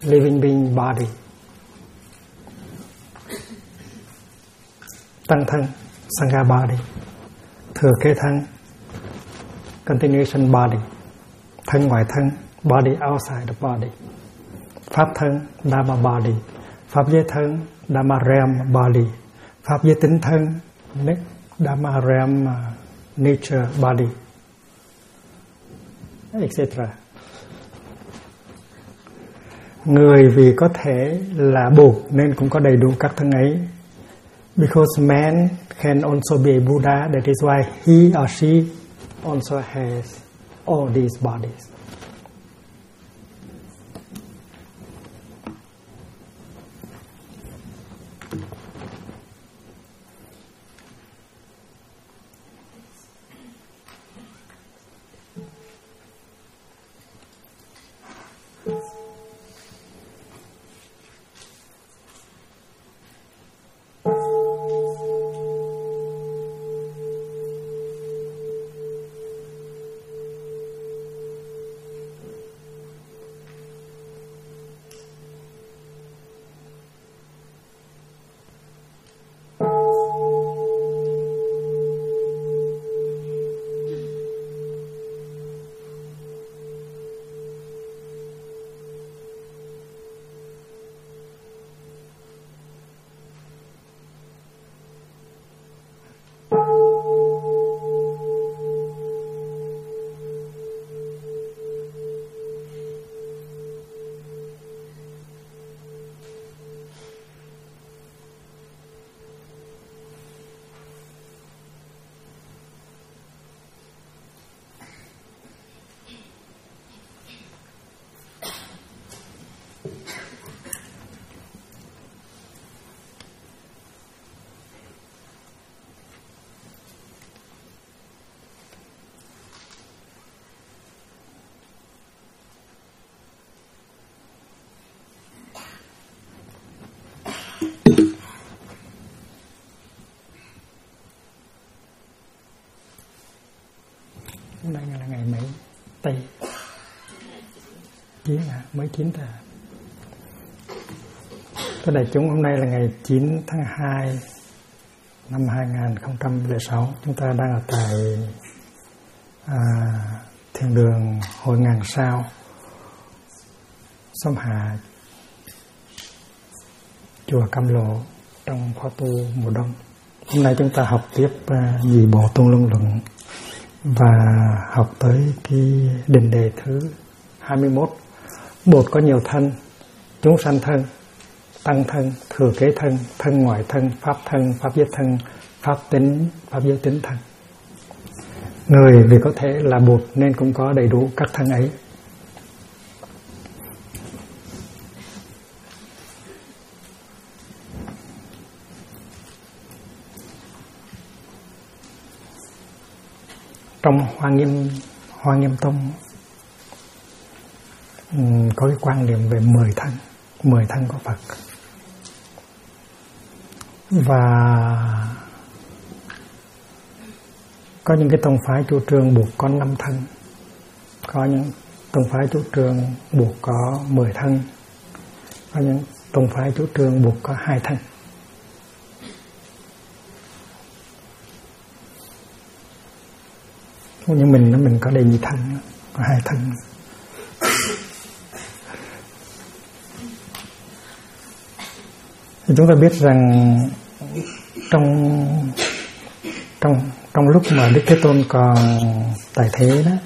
living being body. Tăng thân, sangha body. Thừa kế thân, continuation body. Thân ngoại thân, body outside the body. Pháp thân, dharma body. Pháp giới thân, dharma realm body. Pháp giới tính thân, dharma realm nature body, etc. Người vì có thể là Bụt nên cũng có đầy đủ các thân ấy. Because man can also be a Buddha, that is why he or she also has all these bodies. Hôm nay là ngày mấy Tây? Chín à? Mới 9 à? Thưa đại chúng, hôm nay là ngày 9 tháng 2 năm 2006. Chúng ta đang ở tại thiền đường Hội Ngàn Sao, xóm Hạ, chùa Cam Lộ trong khóa tu mùa đông. Hôm nay chúng ta học tiếp Nhị Bộ Tôn Luân Luận và học tới cái định đề thứ 21. Bột có nhiều thân: chúng sanh thân, tăng thân, thừa kế thân, thân ngoại thân, pháp giới thân, pháp giới tính thân. Người vì có thể là Bụt nên cũng có đầy đủ các thân ấy. Trong Hoa Nghiêm Tông có cái quan niệm về 10 thân của Phật. Và có những cái tông phái chủ trương buộc có 5 thân, có những tông phái chủ trương buộc có 10 thân, có những tông phái chủ trương buộc có 2 thân. Nhưng mình có đầy nhị thân, có 2 thân. Thì chúng ta biết rằng trong lúc mà Đức Thế Tôn còn tại thế đó,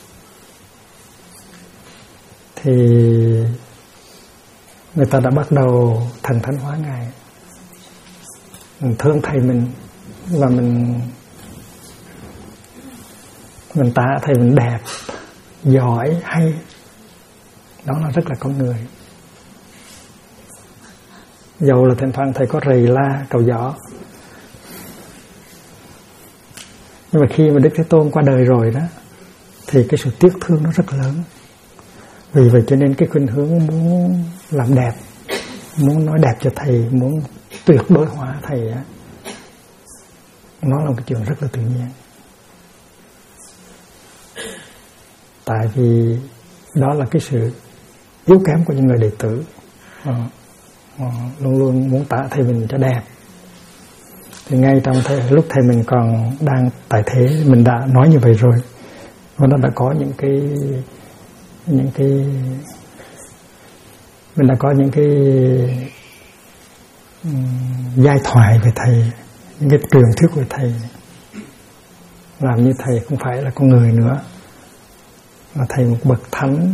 thì người ta đã bắt đầu thần thánh hóa Ngài. Mình thương thầy mình và mình tạ thầy mình đẹp, giỏi, hay. Đó là rất là con người. Dầu là thỉnh thoảng thầy có rầy la, cầu giỏ, nhưng mà khi mà Đức Thế Tôn qua đời rồi đó, thì cái sự tiếc thương nó rất lớn. Vì vậy cho nên cái khuynh hướng muốn làm đẹp, muốn nói đẹp cho thầy, muốn tuyệt đối hóa thầy á, nó là một cái chuyện rất là tự nhiên. Tại vì đó là cái sự yếu kém của những người đệ tử, luôn luôn muốn tả thầy mình cho đẹp. Thì ngay trong lúc thầy mình còn đang tại thế, mình đã nói như vậy rồi, và nó đã có những cái mình đã có những cái giai thoại về thầy, những cái truyền thuyết về thầy, làm như thầy không phải là con người nữa, mà thầy một bậc thánh.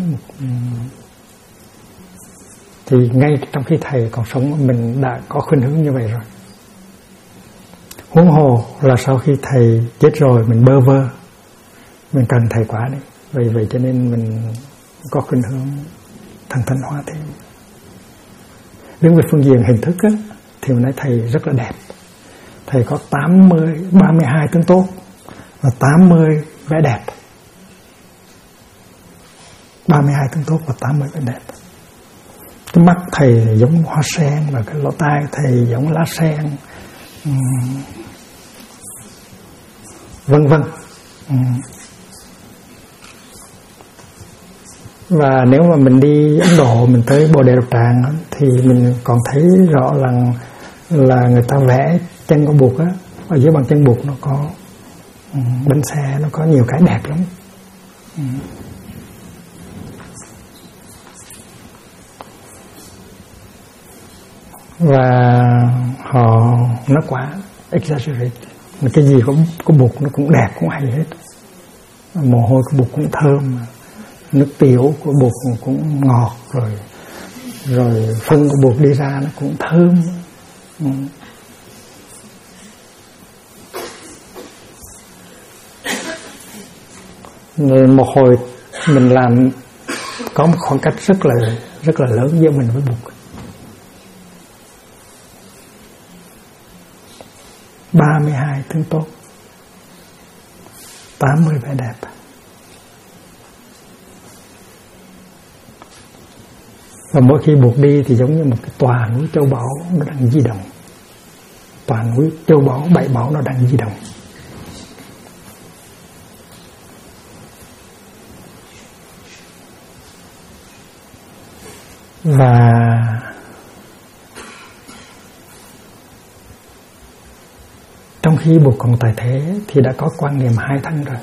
Thì ngay trong khi thầy còn sống, mình đã có khuynh hướng như vậy rồi. Huống hồ là sau khi thầy chết rồi, mình bơ vơ, mình cần thầy quá đấy. Vậy cho nên mình có khuynh hướng thần thánh hóa thêm. Đứng về phương diện hình thức á, thì mình nói thầy rất là đẹp. Thầy có 32 tướng tốt và 80 vẻ đẹp. 32 tướng tốt và 80 vẻ đẹp. Cái mắt thầy giống hoa sen, và cái lỗ tai thầy giống lá sen, vân vân. Và nếu mà mình đi Ấn Độ, mình tới Bồ Đề Độc Tràng thì mình còn thấy rõ là người ta vẽ chân con bụt á, ở dưới bàn chân bụt nó có bánh xe, nó có nhiều cái đẹp lắm. Và họ nó quá exaggerate, cái gì có bụt nó cũng đẹp, cũng hay hết. Mồ hôi của bụt cũng thơm, nước tiểu của bụt cũng ngọt, rồi phân của bụt đi ra nó cũng thơm. Nên một hồi mình làm có một khoảng cách rất là lớn giữa mình với bụt. 32 tướng tốt, 80 vẻ đẹp. Và mỗi khi buộc đi thì giống như một cái tòa núi châu báu nó đang di động. Tòa núi châu báu, bảy báu nó đang di động. Và trong khi Bụt còn tại thế thì đã có quan niệm hai thân rồi.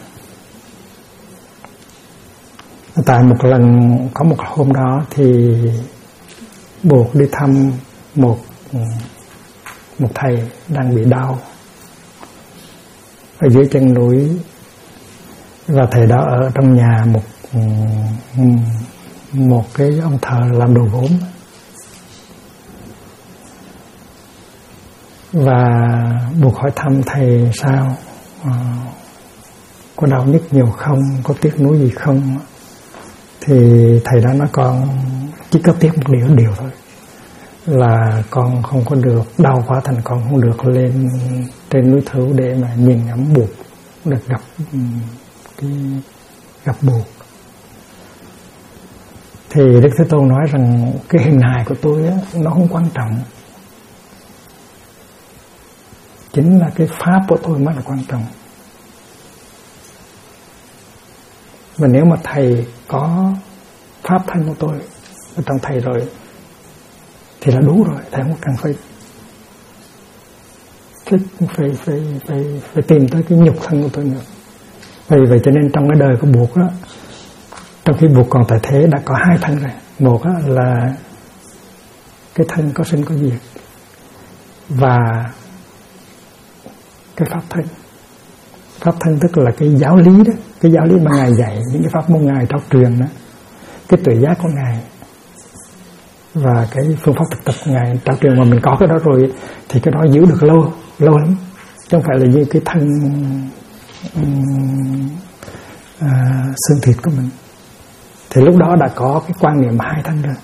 Tại một lần, có một hôm đó thì Bụt đi thăm một thầy đang bị đau ở dưới chân núi, và thầy đó ở trong nhà một cái ông thờ làm đồ gốm. Và Bụt hỏi thăm thầy sao, có đau nhức nhiều không, có tiếc nuối gì không. Thì thầy đó nói con chỉ có tiếc một điều thôi, là con không có được, đau quá thành con không được lên trên núi Thứu để mà nhìn ngắm Bụt, được gặp Bụt. Thì Đức Thế Tôn nói rằng cái hình hài của tôi á, nó không quan trọng, chính là cái pháp của tôi mới là quan trọng. Và nếu mà thầy có pháp thân của tôi ở trong thầy rồi thì là đủ rồi, thầy không cần phải tìm tới cái nhục thân của tôi nữa. Vậy cho nên trong cái đời của Bụt á, trong khi Bụt còn tại thế đã có hai thân rồi. Một á là cái thân có sinh có diệt, và cái pháp thân. Pháp thân tức là cái giáo lý đó, cái giáo lý mà Ngài dạy, những cái pháp môn Ngài trao truyền đó, cái tuệ giác của Ngài và cái phương pháp thực tập của Ngài trao truyền, mà mình có cái đó rồi thì cái đó giữ được lâu lắm, chứ không phải là như cái thân xương thịt của mình. Thì lúc đó đã có cái quan niệm hai thân rồi,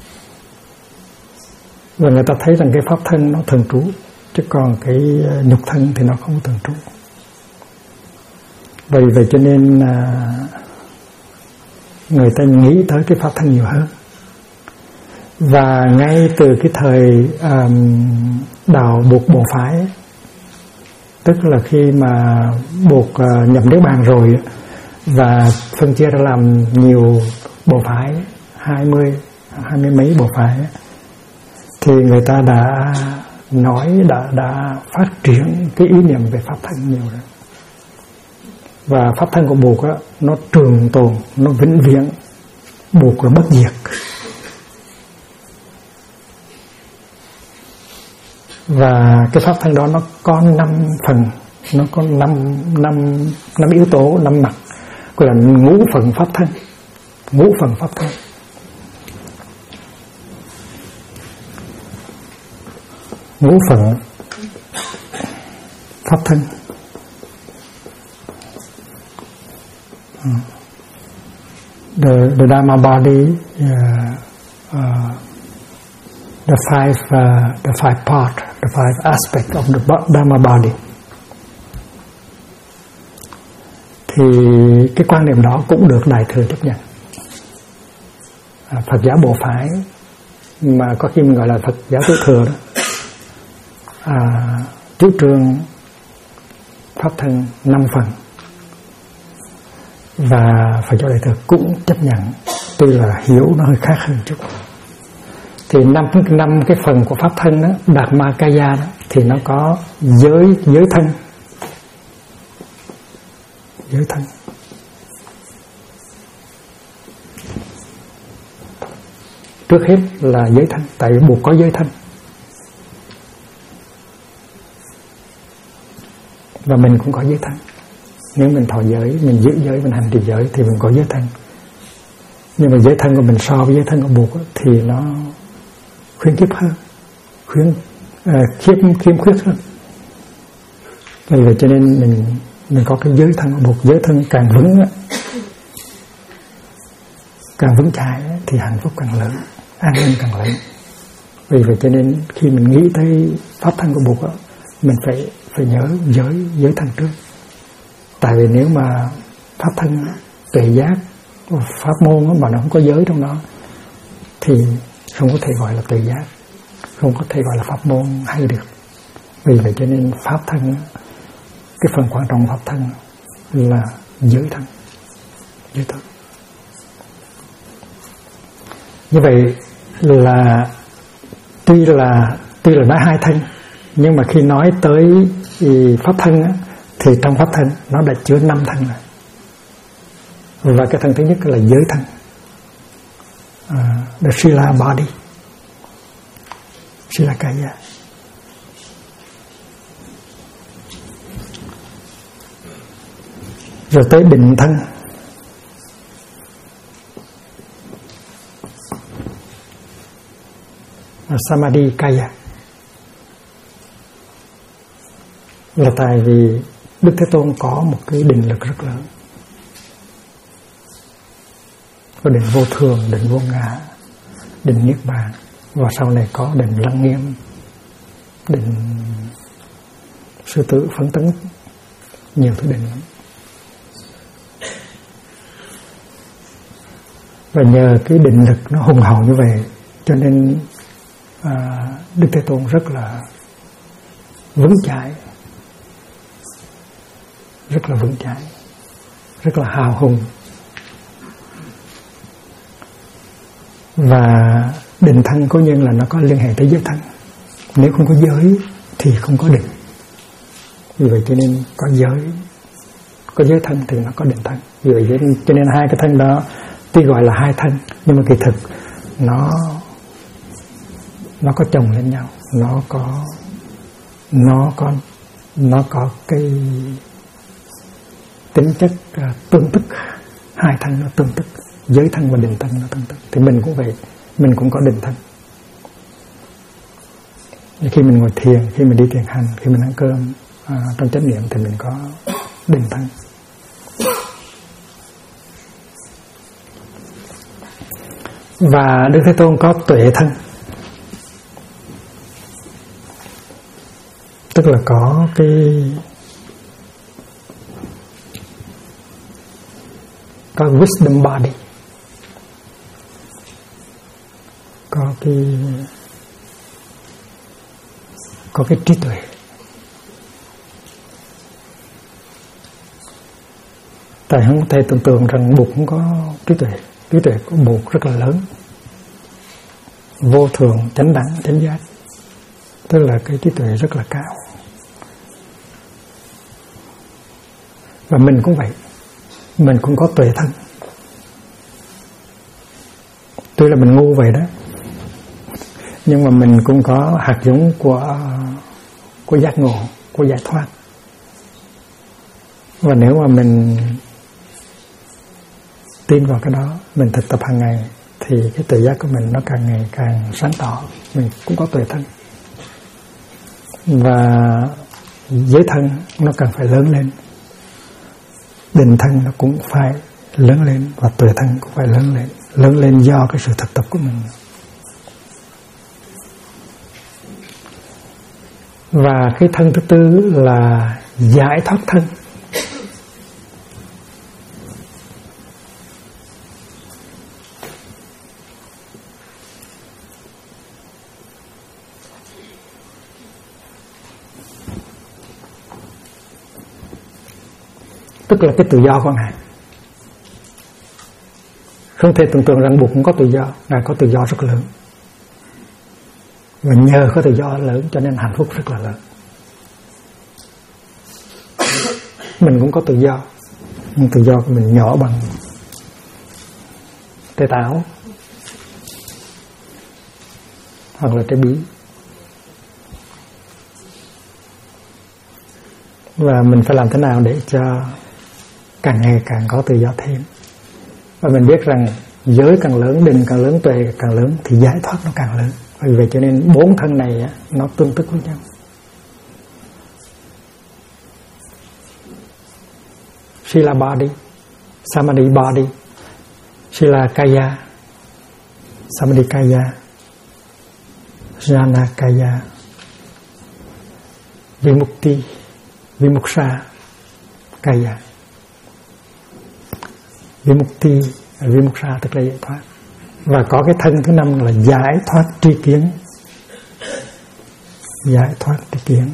và người ta thấy rằng cái pháp thân nó thường trú, chứ còn cái nhục thân thì nó không thường trú. Vậy cho nên người ta nghĩ tới cái pháp thân nhiều hơn. Và ngay từ cái thời đạo Bụt Bồ Phái, tức là khi mà Bụt nhập Niết Bàn rồi và phân chia ra làm nhiều bộ phái, 20 mấy bộ phái thì người ta đã nói, đã phát triển cái ý niệm về pháp thân nhiều rồi. Và pháp thân của Bụt á, nó trường tồn, nó vĩnh viễn, Bụt là bất diệt. Và cái pháp thân đó nó có 5 phần, nó có 5 yếu tố, 5 mặt, gọi là ngũ phần pháp thân. Ngũ phần pháp thân. Ngũ phần pháp thân. The Dharma body, the five part, the five aspect of the Dharma body. Thì cái quan điểm đó cũng được Đại Thừa chấp nhận. Phật giáo Bộ phái mà có khi mình gọi là Phật giáo Tiểu Thừa đó, chủ trương pháp thân 5 phần, và Phật giáo Đại Thừa cũng chấp nhận, tuy là hiểu nó hơi khác hơn chút. Thì 5 cái phần của pháp thân đó, Dhammakaya đó, thì nó có giới thân. Giới thân. Trước hết là giới thân, tại vì Bụt có giới thân. Và mình cũng có giới thân. Nếu mình thọ giới, mình giữ giới, mình hành trì giới thì mình có giới thân. Nhưng mà giới thân của mình so với giới thân của Bụt thì nó khuyến khiếp hơn, khiếm khuyết hơn. Vì vậy cho nên mình có cái giới thân của Bụt. Giới thân càng vững, càng vững chãi thì hạnh phúc càng lớn, an ninh càng lớn. Vì vậy cho nên khi mình nghĩ tới pháp thân của Bụt, mình phải nhớ giới thân trước. Tại vì nếu mà pháp thân tuệ giác, pháp môn mà nó không có giới trong đó thì không có thể gọi là tuệ giác, không có thể gọi là pháp môn hay được. Vì vậy cho nên pháp thân, cái phần quan trọng pháp thân là giới thân. Giới thân. Như vậy là tuy là nói 2 thân, nhưng mà khi nói tới pháp thân thì trong pháp thân nó đã chứa 5 thân rồi. Và cái thân thứ nhất là giới thân, the Sila body, Sila Kaya. Rồi tới định thân. Samadhi Kaya. Là tại vì Đức Thế Tôn có một cái định lực rất lớn. Có định vô thường, định vô ngã, định niết bàn, và sau này có định lăng nghiêm, định sư tử phấn tấn, nhiều thứ định lắm. Và nhờ cái định lực nó hùng hậu như vậy cho nên Đức Thế Tôn rất là vững chãi, rất là vững chãi, rất là hào hùng. Và định thân cố nhiên là nó có liên hệ tới giới thân. Nếu không có giới thì không có định. Vì vậy cho nên có giới thân thì nó có định thân. Vì vậy cho nên 2 cái thân đó tuy gọi là 2 thân, nhưng mà kỳ thực nó có chồng lên nhau, nó có cái tính chất tương tức. 2 thân nó tương tức, giới thân và định thân nó tương tức. Thì mình cũng vậy, mình cũng có định thân. Khi mình ngồi thiền, khi mình đi thiền hành, khi mình ăn cơm trong chánh niệm thì mình có định thân. Và Đức Thế Tôn có tuệ thân, tức là có cái wisdom body, có cái trí tuệ. Tại không thể tưởng tượng rằng Bụt không có trí tuệ. Trí tuệ của Bụt rất là lớn. vô thường, chánh đẳng, chánh giác, tức là cái trí tuệ rất là cao. Và mình cũng vậy, mình cũng có tuệ thân. Tuy là mình ngu vậy đó, nhưng mà mình cũng có hạt giống của giác ngộ, của giải thoát. Và nếu mà mình tin vào cái đó, mình thực tập hàng ngày, thì cái tuệ giác của mình nó càng ngày càng sáng tỏ. Mình cũng có tuệ thân. Và giới thân nó cần phải lớn lên, định thân nó cũng phải lớn lên, và tuệ thân cũng phải lớn lên do cái sự thực tập của mình. Và cái thân thứ tư là giải thoát thân. Tức là cái tự do của Ngài. Không thể tưởng tượng rằng Bụt cũng có tự do. Ngài có tự do rất lớn. Và nhờ có tự do lớn cho nên hạnh phúc rất là lớn. Mình cũng có tự do, nhưng tự do của mình nhỏ bằng trái táo hoặc là trái bí. Và mình phải làm thế nào để cho càng ngày càng có tự do thêm. Và mình biết rằng giới càng lớn, định càng lớn, tuệ càng lớn thì giải thoát nó càng lớn. Vì vậy cho nên 4 thân này nó tương tức với nhau. Sila Body, Samadhi Body, Sila Kaya, Samadhi Kaya, Jnana Kaya, Vimukti, Vimuksha Kaya. Vimukti, Vimuksha tức là giải thoát. Và có cái thân thứ 5 là giải thoát tri kiến. Giải thoát tri kiến.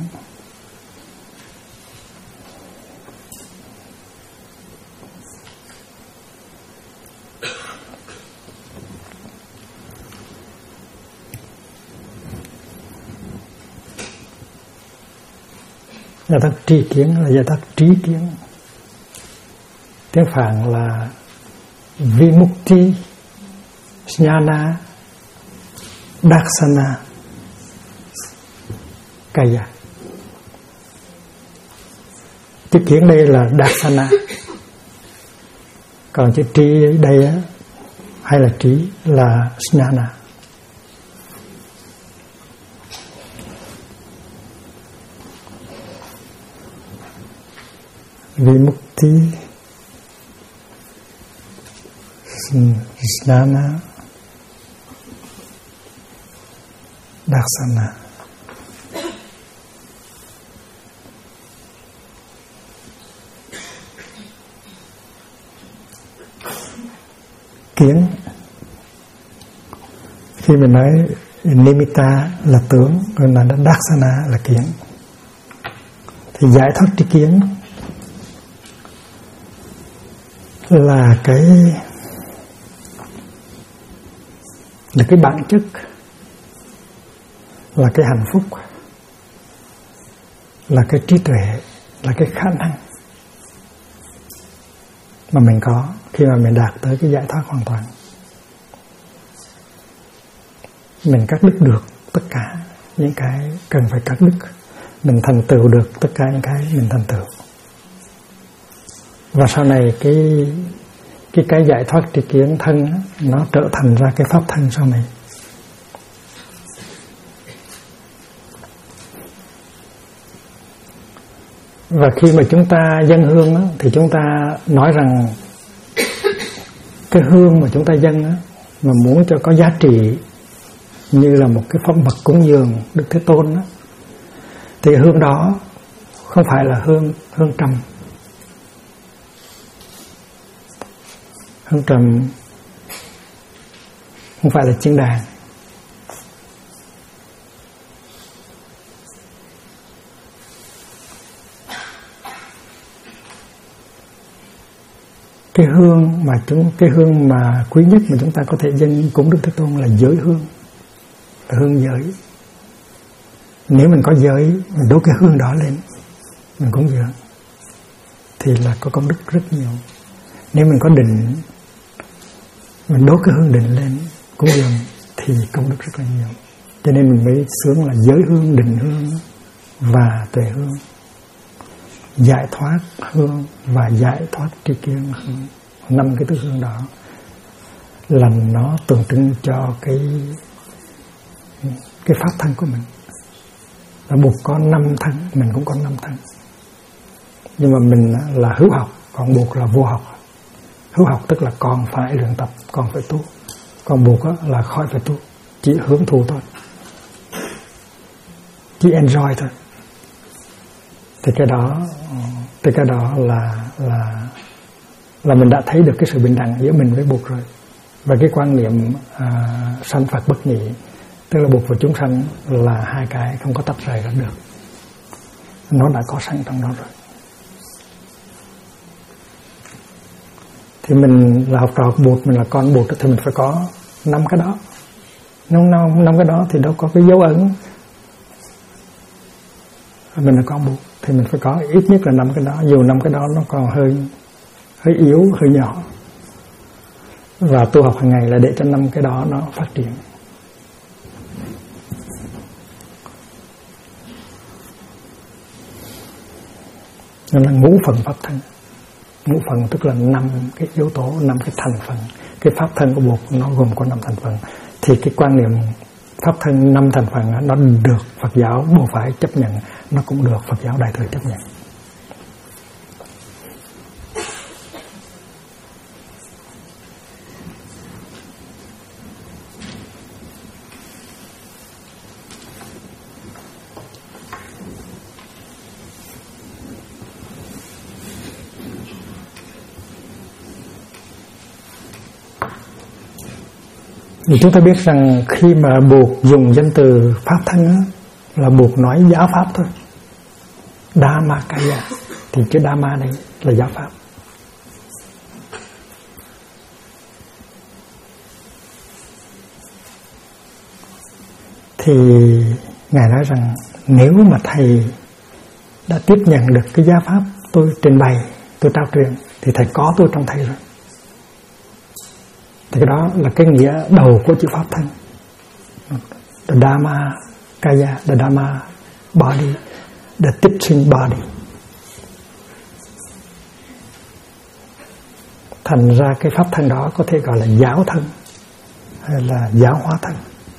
Giải thoát tri kiến là giải thoát trí kiến. Tiếng Phạn là Vimukti Jnana Darsana Kaya. Chữ kiến đây là Darsana, còn chữ trí đây hay là trí là Jnana. Vimukti Jnana Darsana. Kiến, khi mình nói nimitta là tướng, còn là darsana là kiến. Thì giải thoát tri kiến là cái bản chất, là cái hạnh phúc, là cái trí tuệ, là cái khả năng mà mình có khi mà mình đạt tới cái giải thoát hoàn toàn. Mình cắt đứt được tất cả những cái cần phải cắt đứt, mình thành tựu được tất cả những cái mình thành tựu. Và sau này cái giải thoát tri kiến thân nó trở thành ra cái pháp thân sau này. Và khi mà chúng ta dâng hương thì chúng ta nói rằng cái hương mà chúng ta dâng mà muốn cho có giá trị như là một cái phẩm vật cúng dường Đức Thế Tôn thì hương đó không phải là hương trầm. Hương trầm không phải là chiên đàn. Cái hương mà quý nhất mà chúng ta có thể dâng cúng Đức Thế Tôn là giới hương. là hương giới. Nếu mình có giới, mình đốt cái hương đó lên, mình cúng dường, thì là có công đức rất nhiều. Nếu mình có định, mình đốt cái hương định lên cúng dường thì công đức rất là nhiều. Cho nên mình mới xướng là giới hương, định hương và tuệ hương, giải thoát hương và giải thoát tri kiến hương. 5 cái thứ hương đó là nó tượng trưng cho cái pháp thân của mình. Là Bụt có 5 thân, mình cũng có 5 thân. Nhưng mà mình là hữu học, còn Bụt là vô học. Hữu học tức là còn phải luyện tập, còn phải tu. Còn Bụt là khỏi phải tu, chỉ hưởng thụ thôi, chỉ enjoy thôi. Thì cái đó là mình đã thấy được cái sự bình đẳng giữa mình với Bụt rồi. Và cái quan niệm sanh Phật bất nhị, tức là Bụt và chúng sanh là hai cái không có tách rời ra được, nó đã có sẵn trong đó rồi. Thì mình là học trò của Bụt, mình là con Bụt thì mình phải có 5 cái đó. Năm cái đó thì đâu có cái dấu ấn mình là con Bụt, thì mình phải có ít nhất là 5 cái đó. Dù 5 cái đó nó còn hơi yếu, hơi nhỏ. Và tu học hàng ngày là để cho 5 cái đó nó phát triển. Nên là ngũ phần pháp thân. Ngũ phần tức là 5 cái yếu tố, 5 cái thành phần. Cái pháp thân của Bụt nó gồm có 5 thành phần. Thì cái quan niệm pháp thân 5 thành phần đó, nó được Phật giáo Bồ Phái chấp nhận, nó cũng được Phật giáo Đại Thừa chấp nhận. Thì chúng ta biết rằng khi mà Bụt dùng danh từ pháp thân á, là Bụt nói giáo pháp thôi. Dhammakaya, thì chữ Dhamma này là giáo pháp. Thì Ngài nói rằng nếu mà thầy đã tiếp nhận được cái giáo pháp tôi trình bày, tôi trao truyền, thì thầy có tôi trong thầy rồi. Thì cái đó là cái nghĩa đầu của chữ pháp thân. The Dhamma Kaya, the Dhamma body, the teaching body. Thành ra cái pháp thân đó có thể gọi là giáo thân hay là giáo hóa thân.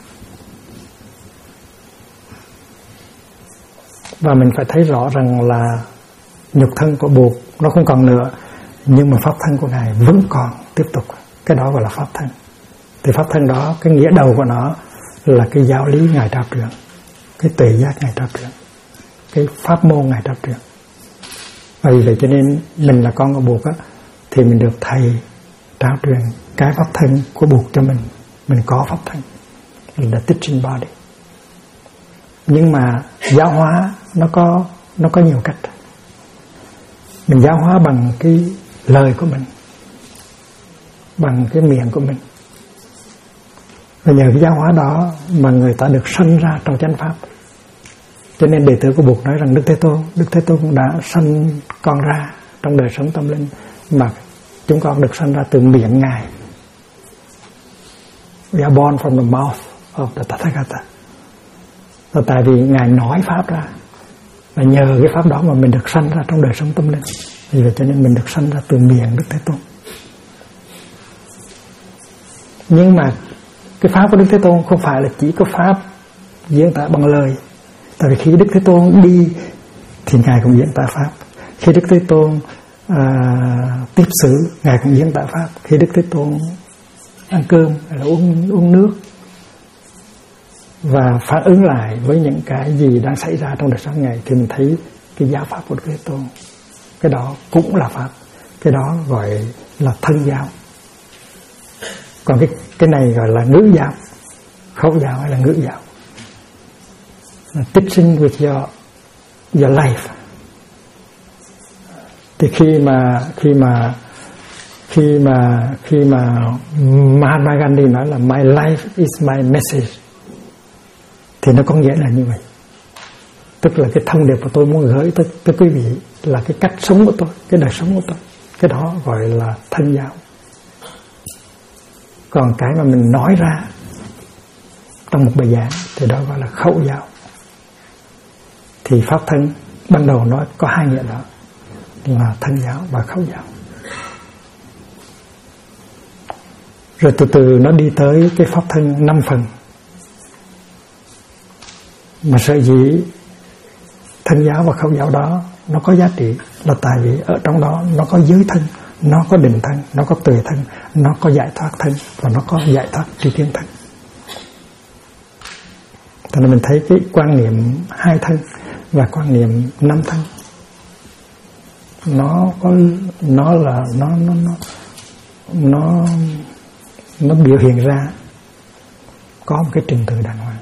Và mình phải thấy rõ rằng là nhục thân của Bụt nó không còn nữa, nhưng mà pháp thân của Ngài vẫn còn tiếp tục. Cái đó gọi là pháp thân. Thì pháp thân đó, cái nghĩa đầu của nó là cái giáo lý Ngài trao truyền, cái tuệ giác Ngài trao truyền, cái pháp môn Ngài trao truyền. Vì vậy cho nên mình là con của Bụt á, thì mình được thầy trao truyền cái pháp thân của Bụt cho mình. Mình có pháp thân là teaching body. Nhưng mà giáo hóa nó có nhiều cách. Mình giáo hóa bằng cái lời của mình, bằng cái miệng của mình. Và nhờ cái giáo hóa đó mà người ta được sanh ra trong chánh pháp. Cho nên đệ tử của Bụt nói rằng Đức Thế Tôn cũng đã sanh con ra trong đời sống tâm linh, mà chúng con được sanh ra từ miệng Ngài. We are born from the mouth of the Tathagata. Và tại vì Ngài nói pháp ra, và nhờ cái pháp đó mà mình được sanh ra trong đời sống tâm linh. Vì vậy cho nên mình được sanh ra từ miệng Đức Thế Tôn. Nhưng mà cái pháp của Đức Thế Tôn không phải là chỉ có pháp diễn tả bằng lời. Tại vì khi Đức Thế Tôn đi thì Ngài cũng diễn tả pháp. Khi Đức Thế Tôn tiếp xử, Ngài cũng diễn tả pháp. Khi Đức Thế Tôn ăn cơm hay là uống nước và phản ứng lại với những cái gì đang xảy ra trong đời sống Ngài, thì mình thấy cái giáo pháp của Đức Thế Tôn. Cái đó cũng là pháp. Cái đó gọi là thân giáo. Còn cái này gọi là ngữ giáo, khẩu giáo hay là ngữ giáo. Teaching with your life. Thì khi mà Mahatma Gandhi nói là my life is my message, Thì nó có nghĩa là như vậy. Tức là cái thông điệp của tôi muốn gửi tới quý vị là cái cách sống của tôi, cái đời sống của tôi. Cái đó gọi là thân giáo. Còn cái mà mình nói ra trong một bài giảng thì đó gọi là khẩu giáo. Thì Pháp Thân ban đầu nói có hai nghĩa đó, là thân giáo và khẩu giáo. Rồi từ từ nó đi tới cái Pháp Thân 5 phần. Mà sở dĩ thân giáo và khẩu giáo đó nó có giá trị là tại vì ở trong đó nó có giới thân, nó có định thân, nó có tuệ thân, nó có giải thoát thân và nó có giải thoát tri kiến thân. Cho nên mình thấy cái quan niệm 2 thân và quan niệm 5 thân nó biểu hiện ra có một cái trình tự đàng hoàng.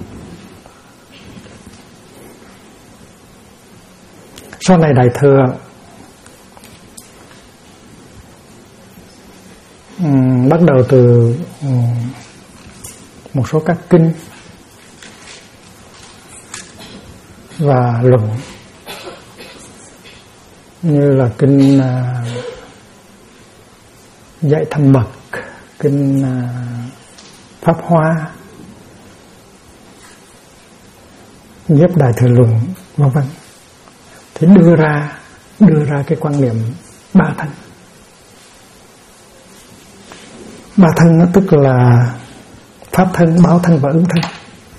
Sau này Đại Thừa bắt đầu từ một số các kinh và luận, như là kinh Dạy Thâm Mật, kinh Pháp Hoa, Nhiếp Đại Thừa Luận, vân vân, thì đưa ra cái quan niệm 3 thân. 3 thân nó tức là Pháp thân, Báo thân và Ứng thân.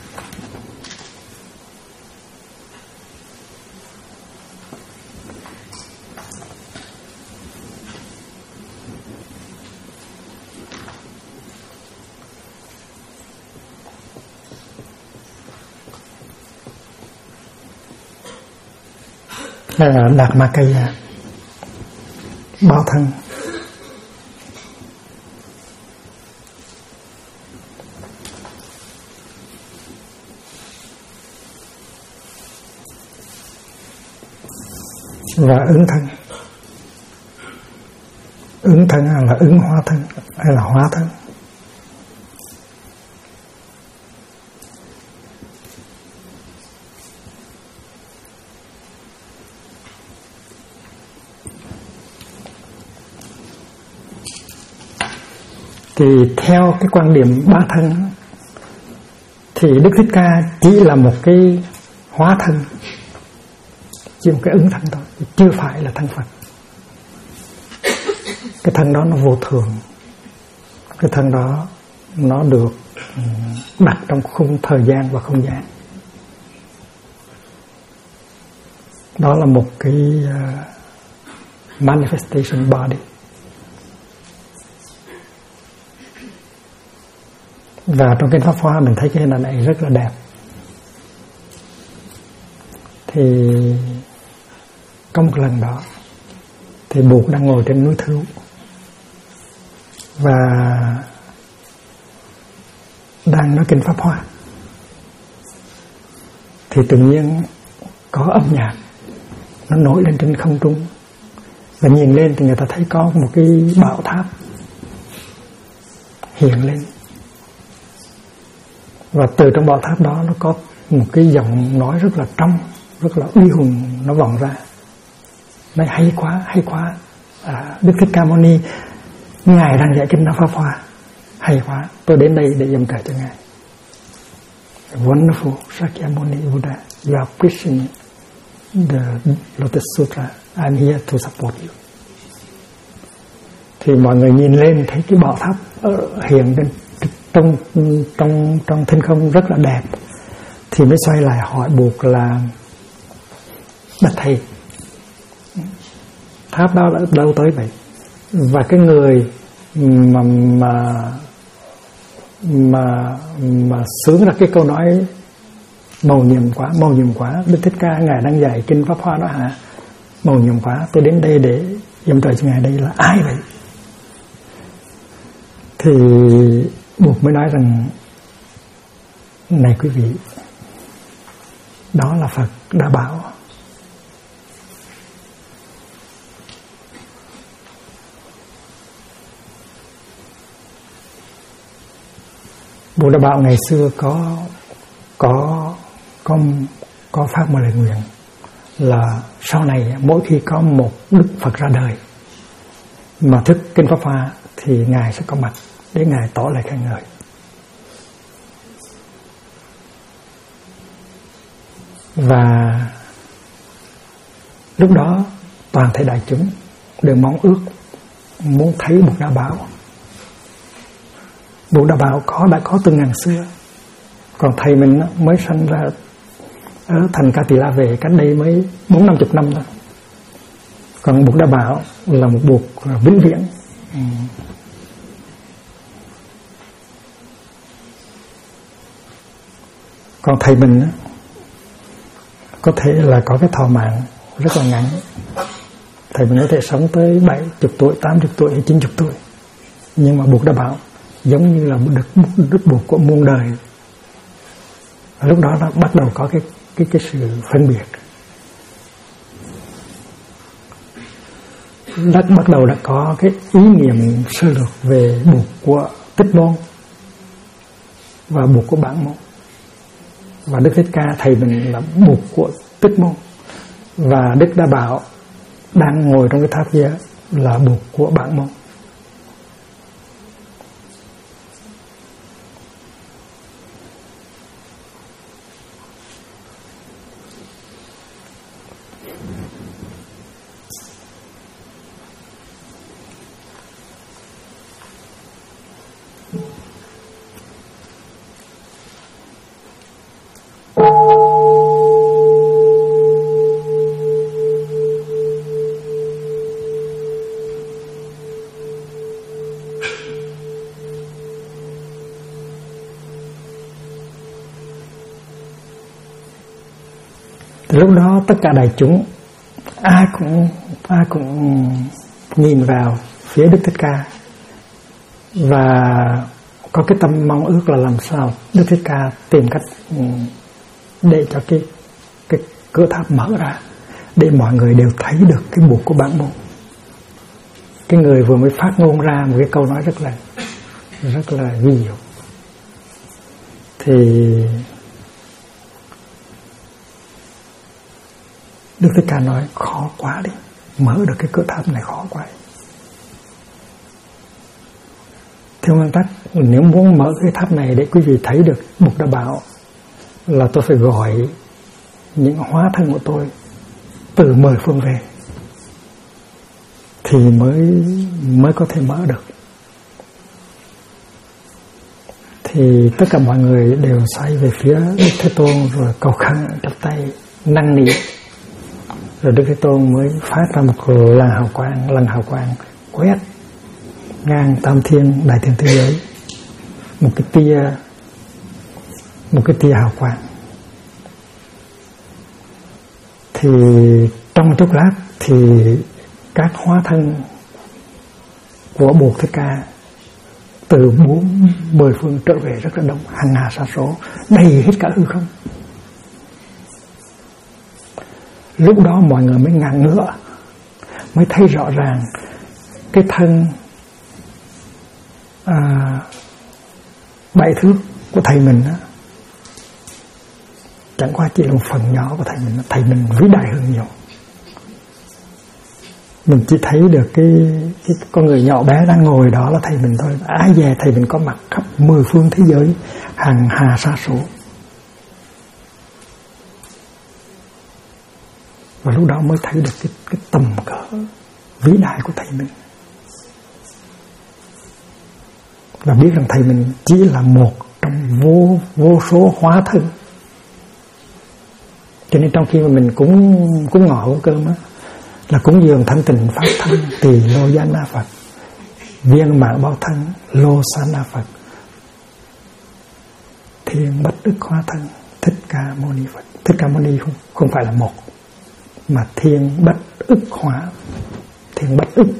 Đạt Ma Cây báo thân, và ứng thân. Ứng thân là ứng hóa thân hay là hóa thân. Thì theo cái quan điểm 3 thân thì Đức Thích Ca chỉ là một cái hóa thân, chỉ một cái ứng thân thôi, chưa phải là thân Phật. Cái thân đó nó vô thường, cái thân đó nó được đặt trong khung thời gian và không gian. Đó là một cái manifestation body. Và trong kinh Pháp Hoa mình thấy cái hình ảnh này rất là đẹp. Thì có một lần đó thì Bụt đang ngồi trên núi Thứu và đang nói kinh Pháp Hoa, thì tự nhiên có âm nhạc nó nổi lên trên không trung, và nhìn lên thì người ta thấy có một cái bảo tháp hiện lên. Và từ trong bảo tháp đó nó có một cái giọng nói rất là trong, rất là uy hùng, nó vọng ra. Nói hay quá, hay quá. Đức Thích Ca Mâu Ni, Ngài đang dạy kinh Pháp Hoa, hay quá, tôi đến đây để dâng cờ cho Ngài. Wonderful, Sakyamuni Buddha, you are preaching the Lotus Sutra, I'm here to support you. Thì mọi người nhìn lên thấy cái bảo tháp hiện lên trong thinh không rất là đẹp, thì mới xoay lại hỏi Bụt là: Bạch thầy, tháp đó là đâu tới vậy? Và cái người mà xướng ra cái câu nói mầu nhiệm quá, Đức Thích Ca Ngài đang dạy kinh Pháp Hoa đó hả? Mầu nhiệm quá, tôi đến đây để dâng trời cho Ngài, đây là ai vậy? Thì Bụt mới nói rằng: này quý vị, đó là Phật đã bảo. Bụt đã bảo ngày xưa có có phát một lời nguyện là sau này mỗi khi có một Đức Phật ra đời mà thức kinh Pháp Hoa thì Ngài sẽ có mặt để Ngài tỏ lời khen ngợi. Và lúc đó toàn thể đại chúng đều mong ước muốn thấy Bụt Đa Bảo. Bụt Đa Bảo đã có từ ngàn xưa, còn thầy mình mới sanh ra ở thành Ca Tỳ La về cách đây mới 40-50 năm thôi. Còn Bụt Đa Bảo là một Bụt vĩnh viễn. Còn thầy mình có thể là có cái thọ mạng rất là ngắn. Thầy mình có thể sống tới 70 tuổi, 80 tuổi hay 90 tuổi. Nhưng mà Bụt Đa Bảo giống như là Đức Bụt của muôn đời. Lúc đó nó bắt đầu có cái sự phân biệt. Bắt đầu đã có cái ý niệm sơ lược về Bụt của Tích Môn và Bụt của Bản Môn. Và Đức Thích Ca thầy mình là Bụt của Tích Môn, và Đức Đa Bảo đang ngồi trong cái tháp kia là Bụt của Bản Môn. Lúc đó tất cả đại chúng ai cũng nhìn vào phía Đức Thích Ca và có cái tâm mong ước là làm sao Đức Thích Ca tìm cách để cho cái cửa tháp mở ra để mọi người đều thấy được cái Bụt của Bản Môn. Cái người vừa mới phát ngôn ra một cái câu nói rất là vi diệu. Thì Đức Thích Ca nói khó quá đi, mở được cái cửa tháp này khó quá. Theo nguyên tắc, nếu muốn mở cái tháp này để quý vị thấy được Bụt Đa Bảo là tôi phải gọi những hóa thân của tôi từ 10 phương về thì mới có thể mở được. Thì tất cả mọi người đều xoay về phía Đức Thế Tôn rồi cầu khẩn chắp tay năn nỉ. Rồi Đức Thế Tôn mới phát ra một lần hào quang quét ngang tam thiên đại thiên thế giới, một cái tia hào quang. Thì trong chốc lát thì các hóa thân của Bụt Thích Ca từ 40 phương trở về rất là đông, hàng hà sa số, đầy hết cả hư không. Lúc đó mọi người mới ngạc ngửa, mới thấy rõ ràng cái thân 7 thước của thầy mình đó, chẳng qua chỉ là một phần nhỏ của thầy mình. Thầy mình vĩ đại hơn nhiều. Mình chỉ thấy được cái con người nhỏ bé đang ngồi đó là thầy mình thôi. Ai về thầy mình có mặt khắp 10 phương thế giới, hàng hà sa số. Và lúc đó mới thấy được cái tầm cỡ vĩ đại của thầy mình. Và biết rằng thầy mình chỉ là một trong vô số hóa thân. Cho nên trong khi mà mình cúng ngọ cúng cơm á, là cúng dường thanh tịnh pháp thân tỳ lô gia na Phật, viên mãn bao thân lô sa na Phật, thiên bách ức hóa thân Thích Ca Mâu Ni Phật. Thích Ca Mâu Ni không phải là một, mà thiên bách ức hóa, thiên bách ức.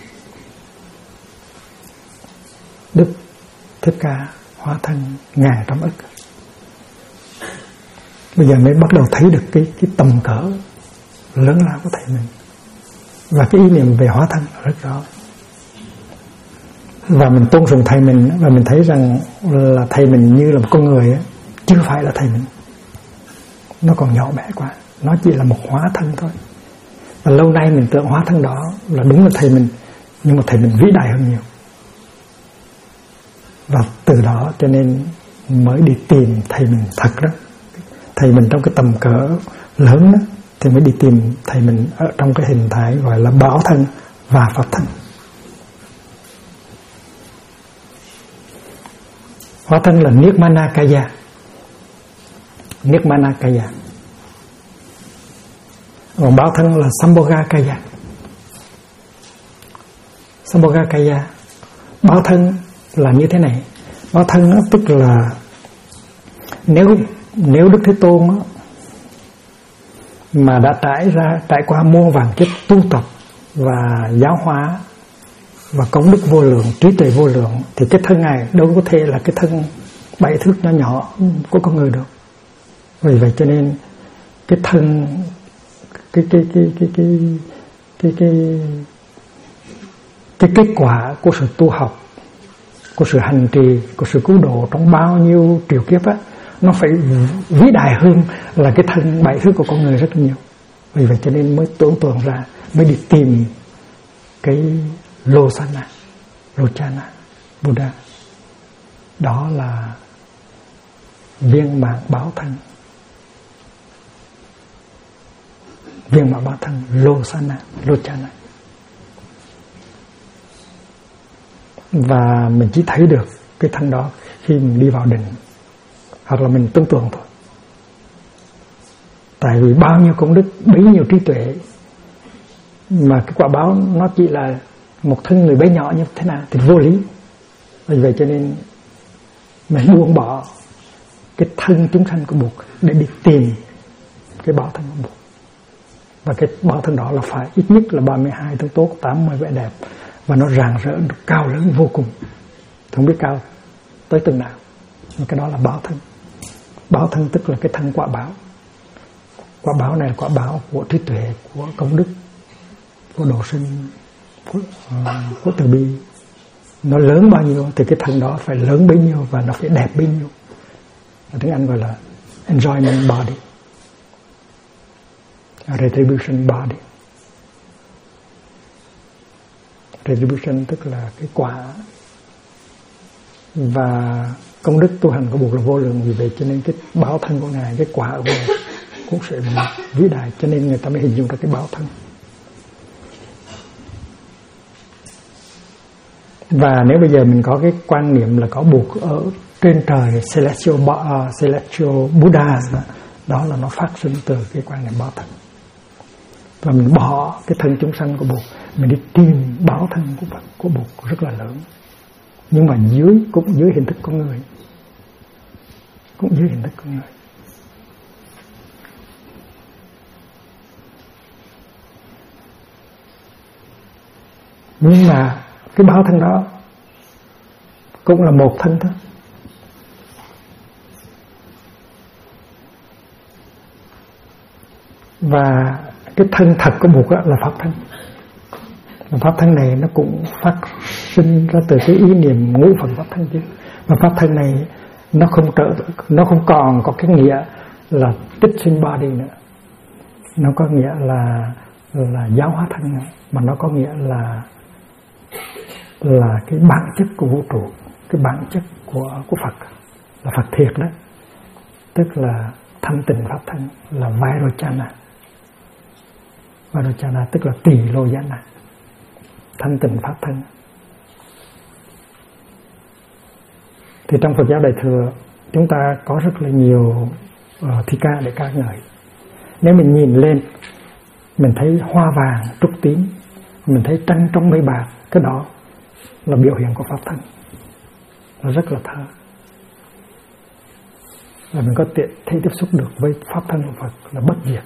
Đức Thích Ca hóa thân ngàn trăm ức. Bây giờ mới bắt đầu thấy được cái tầm cỡ lớn lao của thầy mình. Và cái ý niệm về hóa thân rất rõ. Và mình tôn sùng thầy mình, và mình thấy rằng là thầy mình như là một con người, chứ không phải là thầy mình. nó còn nhỏ bé quá, nó chỉ là một hóa thân thôi. Và lâu nay mình tưởng hóa thân đó là đúng là thầy mình, nhưng mà thầy mình vĩ đại hơn nhiều. Và từ đó cho nên mới đi tìm thầy mình thật đó. Thầy mình trong cái tầm cỡ lớn đó, thì mới đi tìm thầy mình ở trong cái hình thái gọi là Bảo thân và Pháp thân. Hóa thân là Nirmana Kaya. Nirmana Kaya. Còn Bảo thân là Sambhoga Kaya. Sambhoga Kaya. Bảo thân là như thế này. Bảo thân đó, tức là nếu Đức Thế Tôn đó, mà đã trải qua muôn vàn kiếp tu tập và giáo hóa và công đức vô lượng, trí tuệ vô lượng, thì cái thân Ngài đâu có thể là cái thân 7 thước nhỏ nhỏ của con người được. Vì vậy cho nên cái thân cái kết quả của sự tu học, của sự hành trì, của sự cứu độ trong bao nhiêu triệu kiếp á, nó phải vĩ đại hơn là cái thân 7 thước của con người rất nhiều. Vì vậy cho nên mới tưởng tượng ra, mới đi tìm cái Losana, Lochana Buddha. Đó là viên mãn Bảo thân. Viên mãn Bảo thân Losana, Lochana. Và mình chỉ thấy được cái thân đó khi mình đi vào định, hoặc là mình tưởng tượng thôi. Tại vì bao nhiêu công đức, bấy nhiêu trí tuệ, mà cái quả báo nó chỉ là một thân người bé nhỏ như thế nào thì vô lý. Vì vậy cho nên mình buông bỏ cái thân chúng sanh của Bụt để đi tìm cái bảo thân của Bụt. Và cái bảo thân đó là phải ít nhất là 32 tướng tốt, 80 vẻ đẹp, và nó rạng rỡ, nó cao lớn vô cùng. Không biết cao tới từng nào, nhưng cái đó là bảo thân. Bảo thân tức là cái thân quả báo. Quả báo này là quả báo của trí tuệ, của công đức, của độ sinh, của từ bi. Nó lớn bao nhiêu thì cái thân đó phải lớn bấy nhiêu và nó phải đẹp bấy nhiêu. Ở tiếng Anh gọi là enjoyment body, retribution body. Retribution tức là cái quả, và công đức tu hành của Bụt là vô lượng. Vì vậy cho nên cái báo thân của Ngài, cái quả của Ngài cũng sẽ vĩ đại, cho nên người ta mới hình dung ra cái báo thân. Và nếu bây giờ mình có cái quan niệm là có Bụt ở trên trời, celestial Buddha, đó là nó phát sinh từ cái quan niệm báo thân. Và mình bỏ cái thân chúng sanh của Bụt, mình đi tìm báo thân của Phật, của Bụt rất là lớn, nhưng mà cũng dưới hình thức con người, cũng dưới hình thức con người. Nhưng mà cái báo thân đó cũng là một thân thôi. Và cái thân thật của Bụt là Pháp thân. Và Pháp thân này nó cũng phát sinh ra từ cái ý niệm ngũ phần Pháp thân chứ. Và Pháp thân này nó không còn có cái nghĩa là tích sinh body nữa. Nó có nghĩa là giáo hóa thân nữa, mà nó có nghĩa là cái bản chất của vũ trụ, cái bản chất của Phật, là Phật thiệt đó. Tức là thanh tịnh Pháp thân, là Vairocana. Vairocana tức là tỳ lô giá na, thanh tịnh Pháp thân. Thì trong Phật giáo Đại Thừa chúng ta có rất là nhiều thi ca để ca ngợi. Nếu mình nhìn lên, mình thấy hoa vàng trúc tím, mình thấy trăng trong mây bạc, cái đó là biểu hiện của Pháp thân, nó rất là thơ. Và mình có thể tiếp xúc được với Pháp thân của Phật là bất diệt.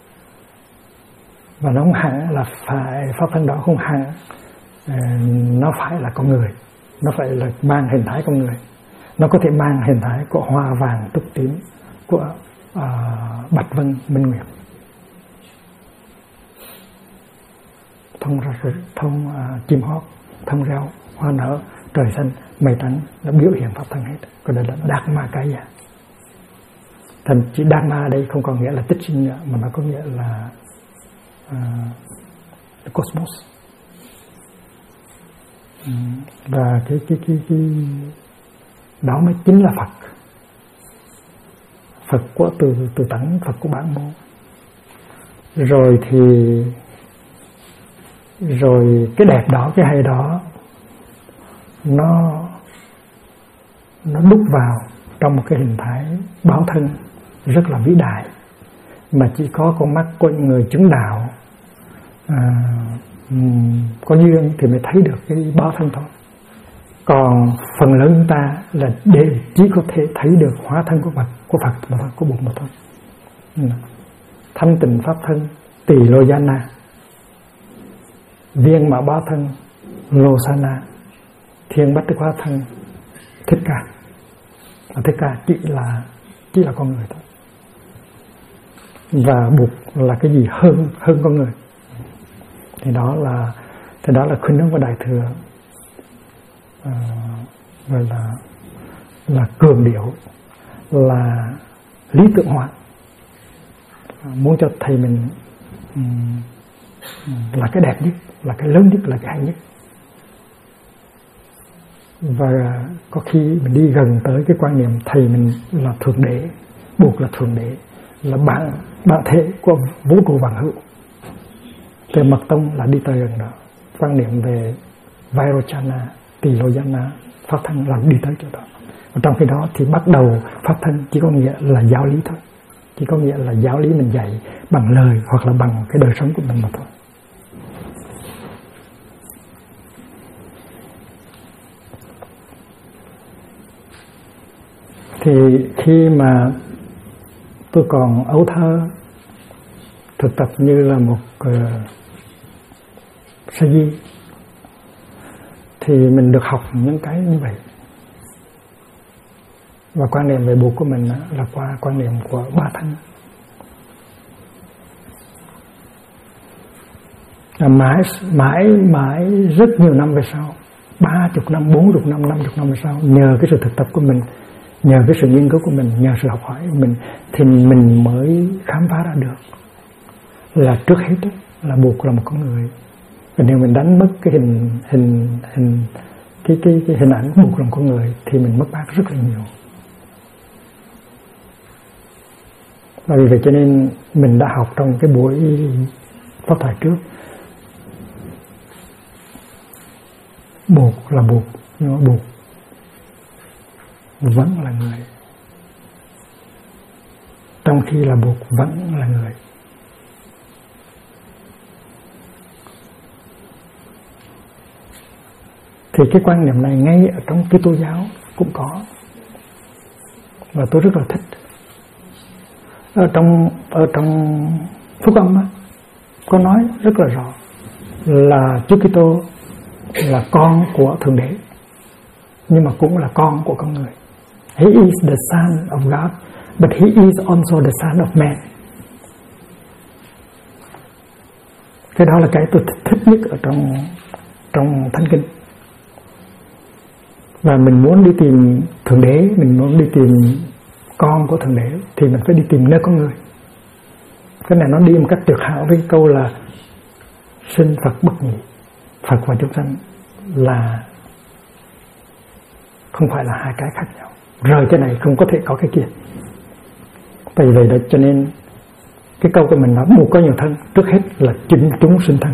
Và nó không hẳn là phải, Pháp thân đó không hẳn nó phải là con người, nó phải là mang hình thái con người. Nó có thể mang hình thái của hoa vàng trúc tím, của bạch vân minh nguyệt, thông chim hót, thông reo, hoa nở, trời xanh, mây trắng, nó biểu hiện Pháp thân hết. Còn đây là Dhammakaya. Thành chữ Dharma ở đây không còn nghĩa là tích sinh nữa, mà nó có nghĩa là cosmos. Và cái đó mới chính là Phật. Phật của từ tánh, Phật của bản môn. Rồi cái đẹp đó, cái hay đó nó đúc vào trong một cái hình thái báo thân rất là vĩ đại, mà chỉ có con mắt của những người chứng đạo có duyên thì mới thấy được cái báo thân thôi. Còn phần lớn chúng ta là để chỉ có thể thấy được hóa thân của Phật mà thôi, của Bụt mà thôi. Thanh tịnh pháp thân Tỳ Lô Gia Na, viên mạo báo thân Lô Sa Na, thiên bách đức hóa thân Thích Ca. Và Thích Ca chỉ là con người thôi. Và Bụt là cái gì hơn con người. Thì đó là khuynh hướng của Đại Thừa, gọi là cường điệu, là lý tưởng hóa, muốn cho thầy mình là cái đẹp nhất, là cái lớn nhất, là cái hay nhất. Và có khi mình đi gần tới cái quan niệm thầy mình là thượng đế, Bụt là thượng đế, là bản thể của vũ trụ vạn hữu. Về mật tông là đi tới gần đó. Quan niệm về Vairochana, Tỳ Lô Gia Na, pháp thân là đi tới chỗ đó. Và trong khi đó thì bắt đầu pháp thân chỉ có nghĩa là giáo lý thôi, chỉ có nghĩa là giáo lý mình dạy bằng lời hoặc là bằng cái đời sống của mình mà thôi. Thì khi mà tôi còn ấu thơ, thực tập như là một sa di, thì mình được học những cái như vậy. Và quan niệm về Bụt của mình là qua quan niệm của ba thân. Mãi rất nhiều năm về sau, 30 năm, 40 năm, 50 năm về sau, nhờ cái sự thực tập của mình, nhờ cái sự nghiên cứu của mình, nhờ sự học hỏi của mình, thì mình mới khám phá ra được là trước hết là Bụt là một con người. Và nếu mình đánh mất cái hình ảnh của Bụt là một con người thì mình mất mát rất là nhiều. Và vì vậy cho nên mình đã học trong cái buổi pháp thoại trước, Bụt là Bụt, nhưng mà Bụt vẫn là người, trong khi là Bụt vẫn là người. Thì cái quan niệm này ngay ở trong Kitô giáo cũng có, và tôi rất là thích. Ở trong Phúc Âm có nói rất là rõ là Chúa Kitô là con của Thượng Đế, nhưng mà cũng là con của con người. He is the Son of God, but he is also the Son of Man. Cái đó là cái tôi thích nhất ở trong Thánh Kinh. Và mình muốn đi tìm Thượng Đế, mình muốn đi tìm con của Thượng Đế thì mình phải đi tìm nơi con người. Cái này nó đi một cách tuyệt hảo với cái câu là sinh Phật bất nhị. Phật và chúng sanh là không phải là hai cái khác nhau, rời cái này không có thể có cái kia. Tại vì vậy đó cho nên cái câu của mình là Bụt có nhiều thân, trước hết là chính chúng sinh thân.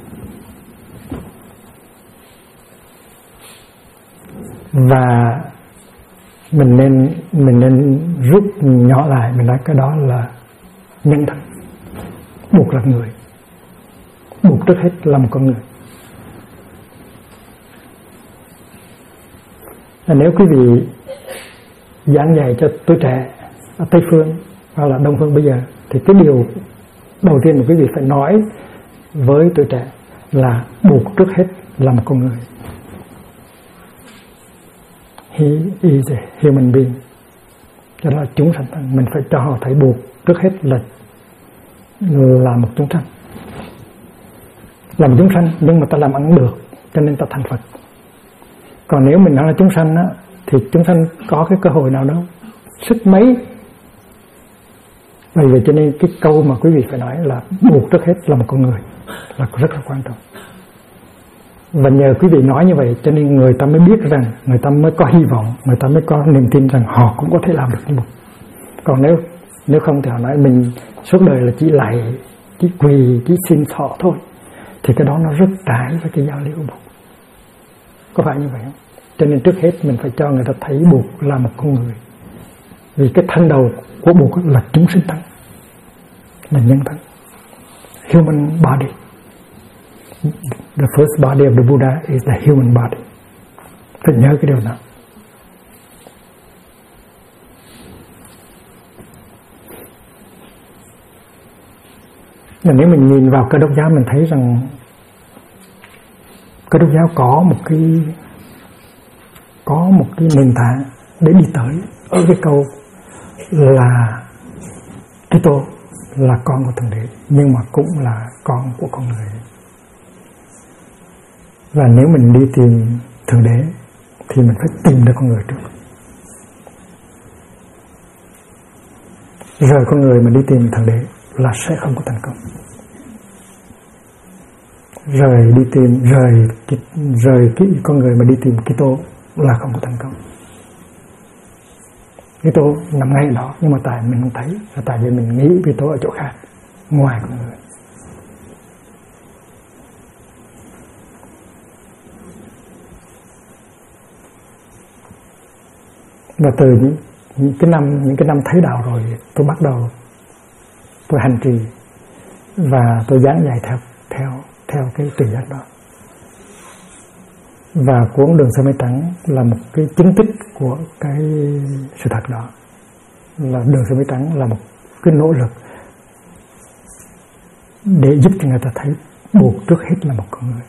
Và mình nên rút nhỏ lại, mình nói cái đó là nhân thân. Bụt là người, Bụt trước hết là một con người. Và nếu quý vị giảng dạy cho tuổi trẻ ở Tây Phương hoặc là Đông Phương bây giờ, thì cái điều đầu tiên mà quý vị phải nói với tuổi trẻ là Bụt trước hết là một con người. He is a human being. Đó là chúng sanh thân. Mình phải cho họ thấy Bụt trước hết là một chúng sanh, là một chúng sanh, nhưng mà ta làm ăn được cho nên ta thành Phật. Còn nếu mình nói là chúng sanh á, thì chúng sanh có cái cơ hội nào đâu, sức mấy Bởi vậy cho nên cái câu mà quý vị phải nói là buộc trước hết là một con người là rất là quan trọng. Và nhờ quý vị nói như vậy cho nên người ta mới biết rằng, người ta mới có hy vọng, người ta mới có niềm tin rằng họ cũng có thể làm được như một. Còn nếu không thì họ nói mình suốt đời là chỉ lạy, chỉ quỳ, chỉ xin thọ thôi, thì cái đó nó rất trái với cái giáo lý của Bụt. Có phải như vậy không? Cho nên trước hết mình phải cho người ta thấy Bụt là một con người. Vì cái thân đầu của Bụt là chúng sinh thân, là nhân thân, human body. The first body of the Buddha is the human body. Phải nhớ cái điều đó. Nếu mình nhìn vào Cơ Đốc giáo mình thấy rằng Cơ Đốc giáo có một cái nền tảng để đi tới ở cái câu là Kitô là con của Thượng Đế nhưng mà cũng là con của con người. Và nếu mình đi tìm Thượng Đế thì mình phải tìm được con người trước. Rồi con người mà đi tìm Thượng Đế là sẽ không có thành công. Rời cái con người mà đi tìm Kitô là không có thành công. Kitô nằm ngay đó nhưng mà tại mình không thấy, là tại vì mình nghĩ Kitô ở chỗ khác ngoài con người. Và từ những cái năm thấy đạo rồi, tôi bắt đầu tôi hành trì và tôi giảng dạy theo cái tự giác đó. Và cuốn Đường Xưa Mây Trắng là một cái chứng tích của cái sự thật đó. Là Đường Xưa Mây Trắng là một cái nỗ lực để giúp cho người ta thấy Bụt trước hết là một con người.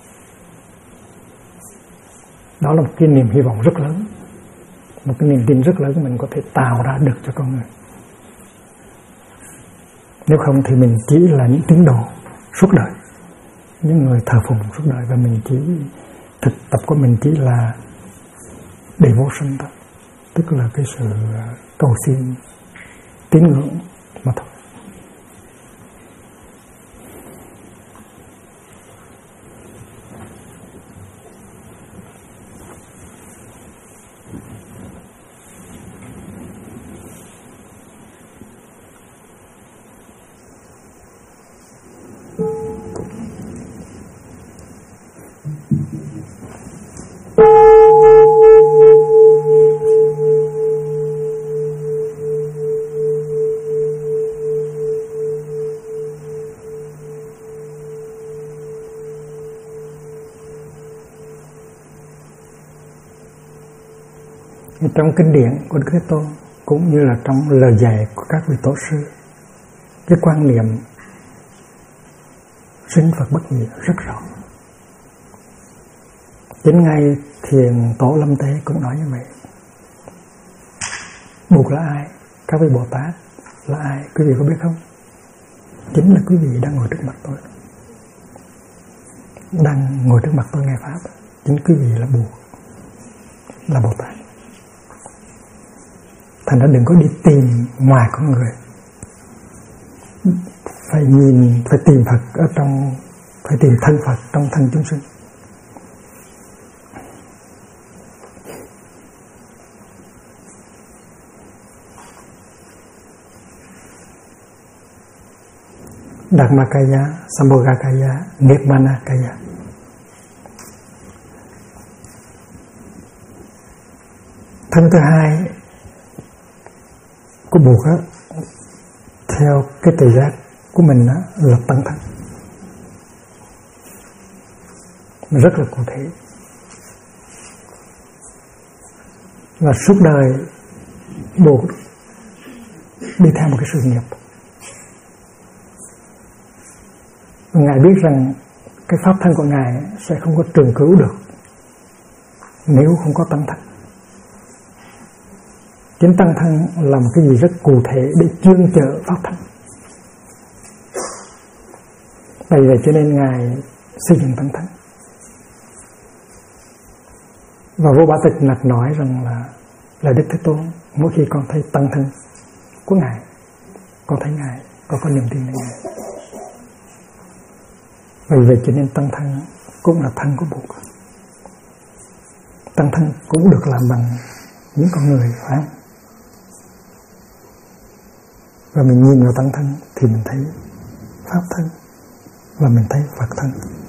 Đó là một cái niềm hy vọng rất lớn, một cái niềm tin rất lớn mình có thể tạo ra được cho con người. Nếu không thì mình chỉ là những tín đồ suốt đời, những người thờ phụng suốt đời, và mình chỉ thực tập của mình chỉ là devotion thôi, tức là cái sự cầu xin, tín ngưỡng mà thôi. Trong kinh điển của Đức Thế Tôn cũng như là trong lời dạy của các vị tổ sư, cái quan niệm sinh Phật bất nhị rất rõ. Chính ngay Thiền Tổ Lâm Tế cũng nói như vậy. Bụt là ai? Các vị Bồ Tát là ai? Quý vị có biết không? Chính là quý vị đang ngồi trước mặt tôi, đang ngồi trước mặt tôi nghe Pháp. Chính quý vị là Bụt, là Bồ Tát. Thành ra đừng có đi tìm ngoài con người, phải tìm Phật ở trong, phải tìm thân Phật trong thân chúng sinh. Dhammakaya, Sambhogakaya, Nibbana-kaya. Thân thứ hai của Bụt á, theo cái tự giác của mình á, là tăng thân, rất là cụ thể. Và suốt đời Bụt đi theo một cái sự nghiệp. Ngài biết rằng cái pháp thân của Ngài sẽ không có trường cứu được nếu không có tăng thân. Chính tăng thân là một cái gì rất cụ thể để chuyên chở pháp thân. Bởi vậy cho nên Ngài xây dựng tăng thân. Và Vô Bá Tịch Nặc nói rằng là Đức Thế Tôn, mỗi khi con thấy tăng thân của Ngài con thấy Ngài, con có niềm tin với Ngài. Vì vậy cho nên tăng thân cũng là thân của Bụt. Tăng thân cũng được làm bằng những con người, phải không? Và mình nhìn vào tăng thân thì mình thấy pháp thân và mình thấy Phật thân.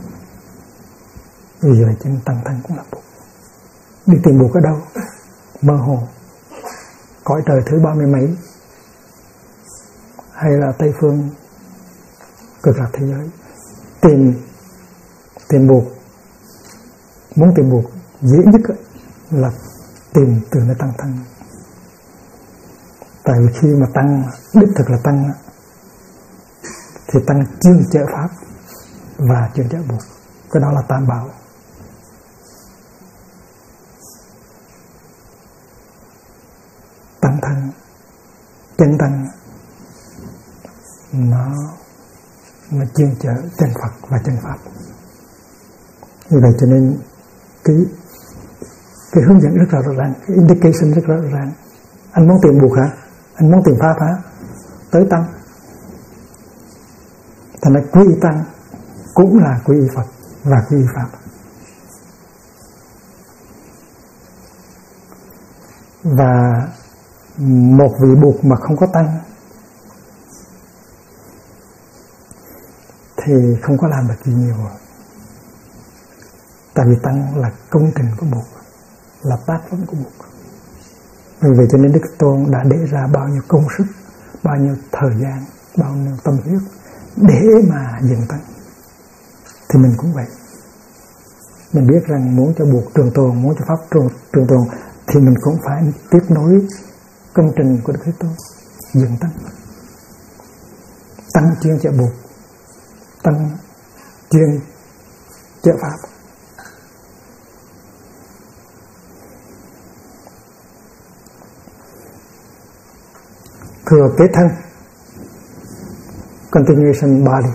Vì vậy cho nên tăng thân cũng là Bụt. Đi tìm Bụt ở đâu? Mơ hồ, cõi trời thứ 30 mấy, hay là Tây phương cực lạc thế giới. Tìm Bụt, muốn tìm Bụt dễ nhất là tìm từ nơi tăng thân. Tại vì khi mà tăng đích thực là tăng thì tăng chuyên chở pháp và chuyên chở Bụt. Cái đó là tam bảo. Tăng thân, chân tăng nó chuyên chở chân Phật và chân Pháp. Như vậy cho nên cái hướng dẫn rất là rõ ràng, cái indication rất rõ ràng. Anh muốn tìm Bụt hả? Anh muốn tìm Pháp hả? Tới tăng. Thành ra quy y tăng cũng là quy y Phật và quy y Pháp. Và một vị Bụt mà không có tăng thì không có làm được gì nhiều. Tại vì tăng là công trình của Bụt, là tác phẩm của Bụt. Vì vậy cho nên Đức Tôn đã để ra bao nhiêu công sức, bao nhiêu thời gian, bao nhiêu tâm huyết để mà dựng tăng. Thì mình cũng vậy. Mình biết rằng muốn cho Bụt trường tồn, muốn cho Pháp trường tồn thì mình cũng phải tiếp nối công trình của Đức Thế Tôn, dựng tăng. Tăng chuyên chở Bụt, tăng chuyên chở Pháp. Thừa kế thân, continuation body.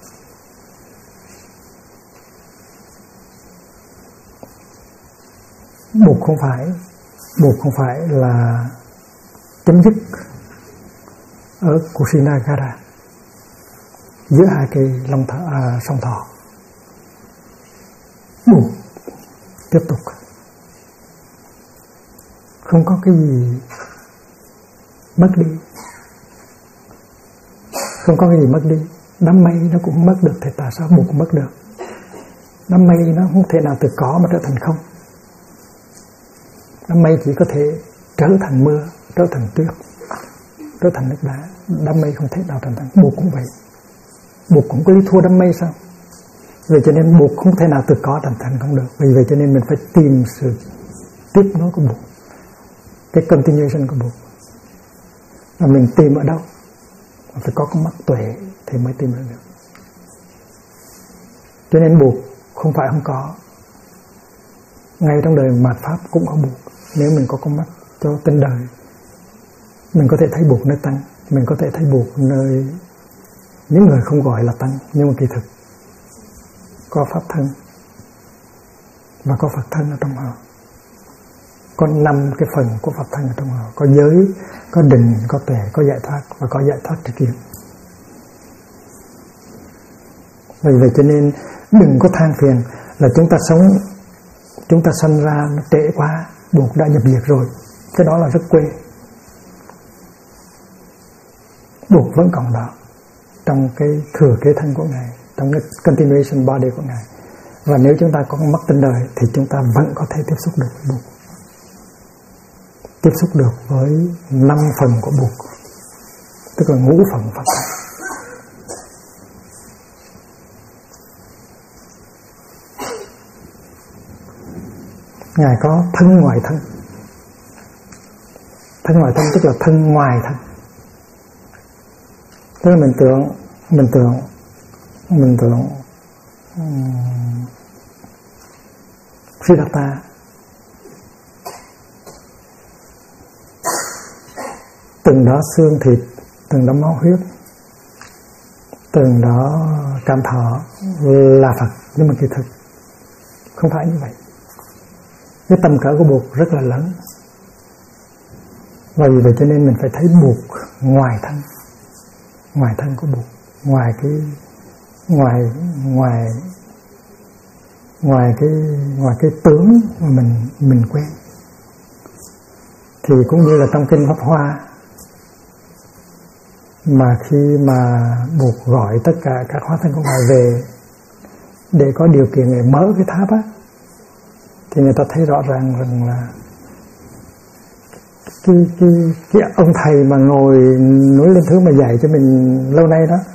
Bụt không phải là chấm dứt ở Kushinagara giữa hai cây sông Thọ. Bụt tiếp tục, không có cái gì mất đi, không có cái gì mất đi. Đám mây nó cũng mất được thì tại sao Bụt cũng mất được? Đám mây nó không thể nào từ có mà trở thành không. Đám mây chỉ có thể trở thành mưa, trở thành tuyết, trở thành nước đá. Đám mây không thể nào thành thành. Bụt cũng vậy. Bụt cũng có đi thua đám mây sao? Vì cho nên Bụt không thể nào từ có thành thành không được. Vì vậy cho nên mình phải tìm sự tiếp nối của Bụt, cái continuation của Bụt. Và mình tìm ở đâu? Phải có con mắt tuệ thì mới tìm được. Cho nên Bụt không phải không có. Ngay trong đời mạt Pháp cũng có Bụt. Nếu mình có con mắt cho tinh đời, mình có thể thấy Bụt nơi tăng, mình có thể thấy Bụt nơi những người không gọi là tăng, nhưng mà kỳ thực có Pháp thân và có Phật thân ở trong họ. Có 5 cái phần của Phật thân ở trong họ. Có giới, có định, có tuệ, có giải thoát và có giải thoát tri kiến. Vì vậy cho nên đừng có than phiền là chúng ta sanh ra nó trễ quá, Bụt đã nhập diệt rồi. Cái đó là rất quê. Bụt vẫn còn đó trong cái thừa kế thân của Ngài, trong cái continuation body của Ngài. Và nếu chúng ta có mắt tinh đời thì chúng ta vẫn có thể tiếp xúc được với Bụt, tiếp xúc được với 5 phần của Bụt, tức là ngũ phần Phật. Ngài có thân ngoài thân. Thân ngoài thân tức là thân ngoài thân. Tức là mình tưởng Siddhartha từng đó xương thịt, từng đó máu huyết, từng đó cảm thọ là Phật, nhưng mà kỳ thực không phải như vậy. Cái tầm cỡ của Bụt rất là lớn. Và vì vậy cho nên mình phải thấy Bụt ngoài thân. ngoài thân của buộc, ngoài cái tướng mà mình quen. Thì cũng như là trong kinh Pháp Hoa, mà khi mà buộc gọi tất cả các hóa thân của Ngài về để có điều kiện để mở cái tháp á, thì người ta thấy rõ ràng rằng là cái ông thầy mà ngồi núi Linh Thứ mà dạy cho mình lâu nay đó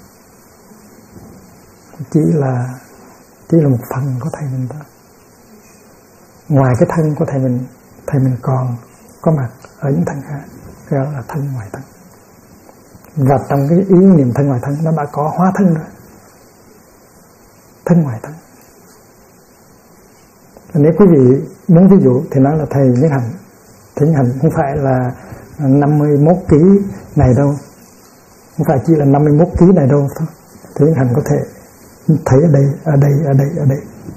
chỉ là một phần của thầy mình thôi. Ngoài cái thân của thầy mình còn có mặt ở những thân khác, cái đó là thân ngoài thân. Và trong cái ý niệm thân ngoài thân nó đã có hóa thân rồi, thân ngoài thân. Nếu quý vị muốn ví dụ thì nói là thầy Nhất Hạnh. Thầy Nhất Hạnh không phải là 51 kg này đâu, không phải chỉ là 51 kg này đâu thôi. Thầy Nhất Hạnh có thể thấy ở đây.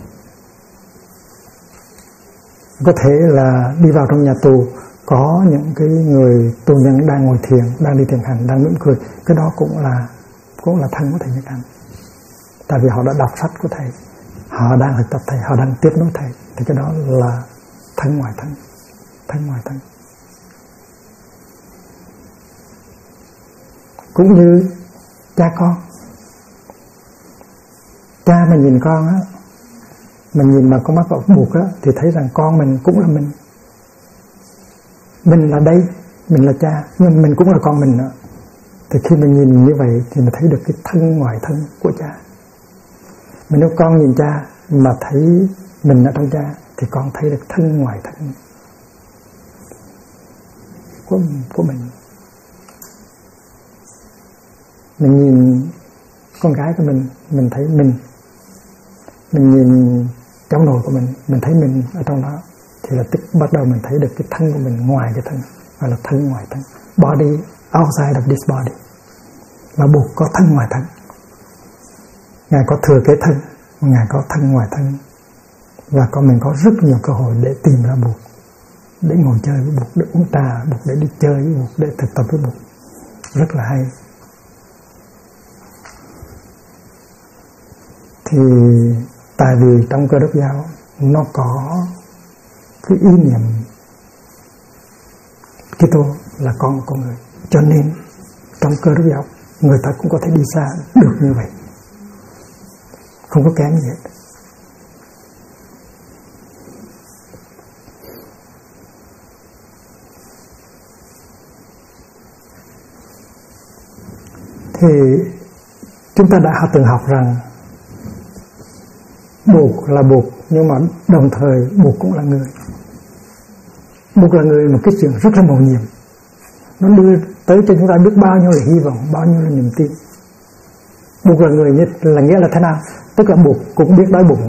Có thể là đi vào trong nhà tù, có những cái người tù nhân đang ngồi thiền, đang đi thiền hành, đang mỉm cười, cái đó cũng là thân của thầy Nhất Hạnh. Tại vì họ đã đọc sách của thầy, họ đang thực tập thầy, họ đang tiếp nối thầy, thì cái đó là thân ngoài thân, thân ngoài thân. Cũng như cha con, cha mà nhìn con á, mình nhìn mà con mắt vào buộc á, thì thấy rằng con mình cũng là mình. Mình là đây, mình là cha, nhưng mình cũng là con mình nữa. Thì khi mình nhìn như vậy thì mình thấy được cái thân ngoài thân của cha. Mà nếu con nhìn cha mà thấy mình ở trong cha thì con thấy được thân ngoài thân của mình. Mình nhìn con gái của mình thấy mình nhìn cháu nội của mình thấy mình ở trong đó, thì là tức bắt đầu mình thấy được cái thân của mình ngoài cái thân, gọi là thân ngoài thân. Body outside of this body. Và buộc có thân ngoài thân. Ngài có thừa kế thân, Ngài có thân ngoài thân. Và mình có rất nhiều cơ hội để tìm ra buộc, để ngồi chơi với buộc, để uống trà buộc, để đi chơi với buộc, để thực tập với buộc. Rất là hay. Thì tại vì trong Cơ Đốc giáo nó có cái ý niệm Kitô là con của con người, cho nên trong Cơ Đốc giáo người ta cũng có thể đi xa được như vậy, không có kém gì hết. Thì chúng ta đã từng học rằng buộc là buộc, nhưng mà đồng thời buộc cũng là người. Buộc là người một cái chuyện rất là mầu nhiệm. Nó đưa tới cho chúng ta biết bao nhiêu là hy vọng, bao nhiêu là niềm tin. Buộc là người nhất là nghĩa là thế nào? Tức là buộc cũng biết đói bụng,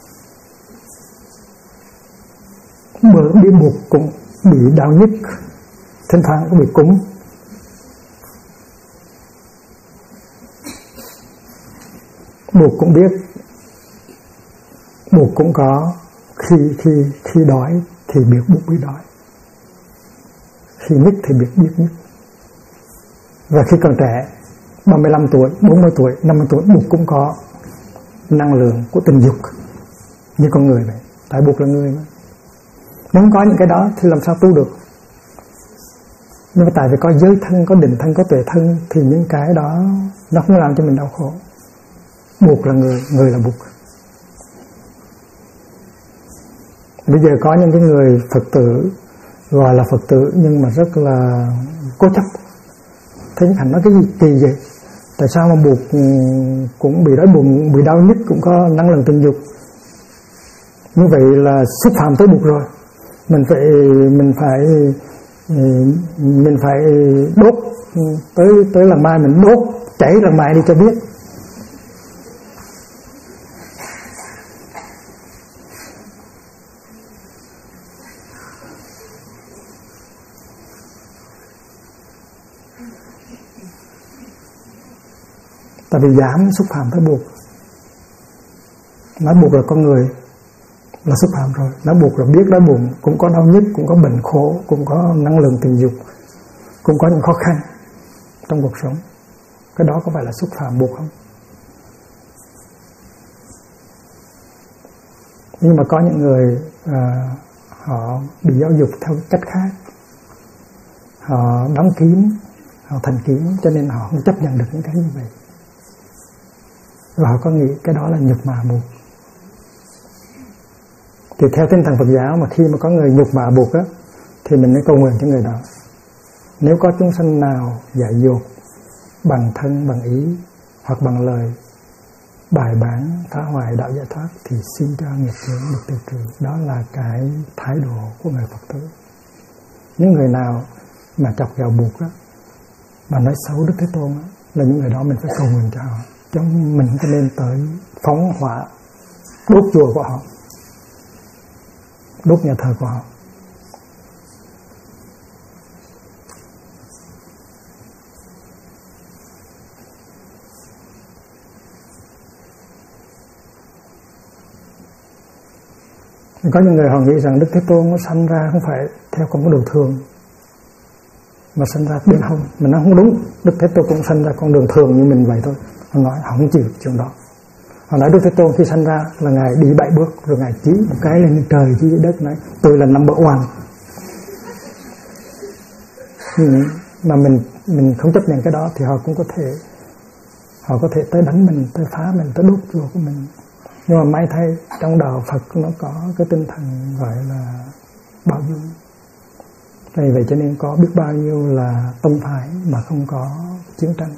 bị buộc cũng bị đau nhức, thỉnh thoảng cũng bị cúm. Buộc cũng biết, buộc cũng có khi đói thì biết buộc bị đói, khi nhức thì biết nhức. Và khi còn trẻ 35 tuổi, 40 tuổi, 50 tuổi, buộc cũng có năng lượng của tình dục như con người vậy. Tại buộc là người mà. Nếu không có những cái đó thì làm sao tu được? Nhưng mà tại vì có giới thân, có định thân, có tuệ thân, thì những cái đó nó không làm cho mình đau khổ. Buộc là người, người là buộc. Bây giờ có những cái người Phật tử gọi là Phật tử nhưng mà rất là cố chấp. Thế Nhất Hạnh nói cái gì kỳ vậy? Tại sao mà buộc cũng bị đói bụng, bị đau nhức, cũng có năng lượng tình dục? Như vậy là xúc phạm tới buộc rồi. Mình phải đốt tới lần mai, mình đốt chảy lần mai đi cho biết. Tại vì dám xúc phạm tới buộc. Nói buộc là con người là xúc phạm rồi. Nói buộc là biết đói bụng, cũng có đau nhức, cũng có bệnh khổ, cũng có năng lượng tình dục, cũng có những khó khăn trong cuộc sống. Cái đó có phải là xúc phạm Bụt không? Nhưng mà có những người họ bị giáo dục theo cách khác, họ đóng kín, họ thành kiến, cho nên họ không chấp nhận được những cái như vậy, và họ có nghĩ cái đó là nhục mạ Bụt. Thì theo tinh thần Phật giáo mà khi mà có người nhục mạ Bụt á, thì mình mới cầu nguyện cho người đó. Nếu có chúng sanh nào dạy dột bằng thân, bằng ý hoặc bằng lời bài bản phá hoại đạo giải thoát, thì xin cho nghiệp chướng được tiêu trừ. Đó là cái thái độ của người Phật tử. Những người nào mà chọc ghẹo Bụt á, mà nói xấu Đức Thế Tôn á, là những người đó mình phải cầu nguyện cho họ, chứ mình không nên tới phóng hỏa đốt chùa của họ, đốt nhà thờ của họ. Có những người họ nghĩ rằng Đức Thế Tôn nó sanh ra không phải theo con đường thường, mà sanh ra bên hông. Mà nó không đúng. Đức Thế Tôn cũng sanh ra con đường thường như mình vậy thôi. Họ nói họ không chịu chuyện đó. Họ nói Đức Thế Tôn khi sanh ra là Ngài đi 7 bước, rồi Ngài chỉ một cái lên trời, chỉ dưới đất, nói tôi là number one. Mà mình không chấp nhận cái đó thì họ cũng có thể tới đánh mình, tới phá mình, tới đốt chùa của mình. Nhưng mà may thay trong đạo Phật nó có cái tinh thần gọi là bao dung. Vì vậy cho nên có biết bao nhiêu là tông phái mà không có chiến tranh.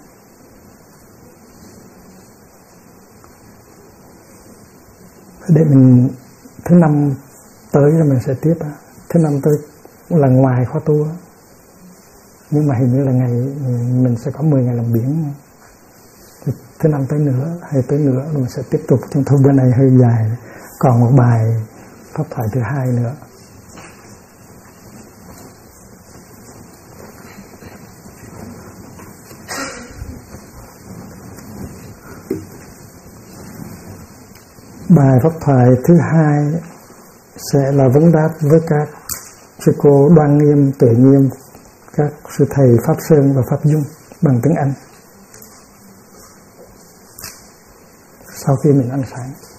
Để mình thứ năm tới là mình sẽ tiếp. Thứ năm tới là ngoài khóa tu, nhưng mà hình như là ngày mình sẽ có 10 ngày làm biển. Thứ năm tới nữa hay tới nữa mình sẽ tiếp tục. Trong thông bữa này hơi dài, còn một bài pháp thoại thứ 2 nữa. Bài pháp thoại thứ 2 sẽ là vấn đáp với các sư cô Đoan Nghiêm, Tuệ Nghiêm, các sư thầy Pháp Sơn và Pháp Dung bằng tiếng Anh sau khi mình ăn sáng.